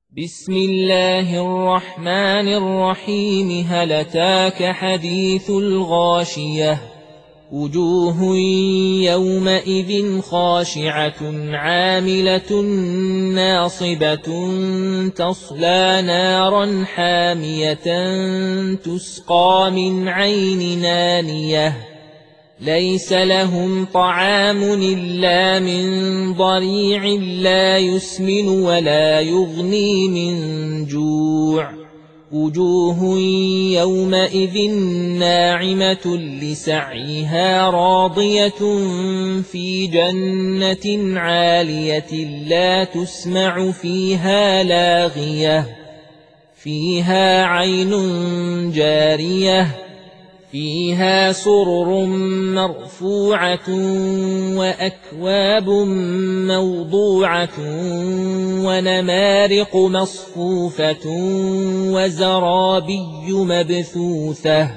بسم الله الرحمن الرحيم. هل أتاك حديث الغاشية؟ وجوه يومئذ خاشعة عاملة ناصبة تصلى نارا حامية تسقى من عين نانية ليس لهم طعام إلا من ضريع لا يسمن ولا يغني من جوع. وجوه يومئذ ناعمة لسعيها راضية في جنة عالية لا تسمع فيها لاغية فيها عين جارية فيها سرر مرفوعة وأكواب موضوعة ونمارق مصفوفة وزرابي مبثوثة.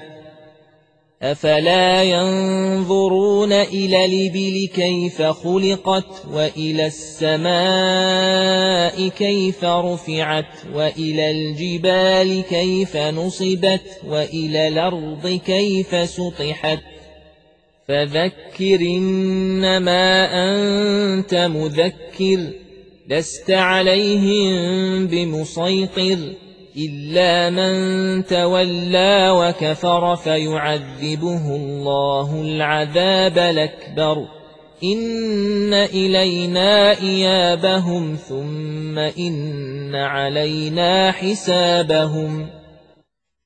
أفلا ينظرون إلى الإبل كيف خلقت وإلى السماء كيف رفعت وإلى الجبال كيف نصبت وإلى الأرض كيف سطحت. فذكر إنما أنت مذكر لست عليهم بمسيطر إلا من تولى وكفر فيعذبه الله العذاب الأكبر. إن إلينا إيابهم ثم إن علينا حسابهم.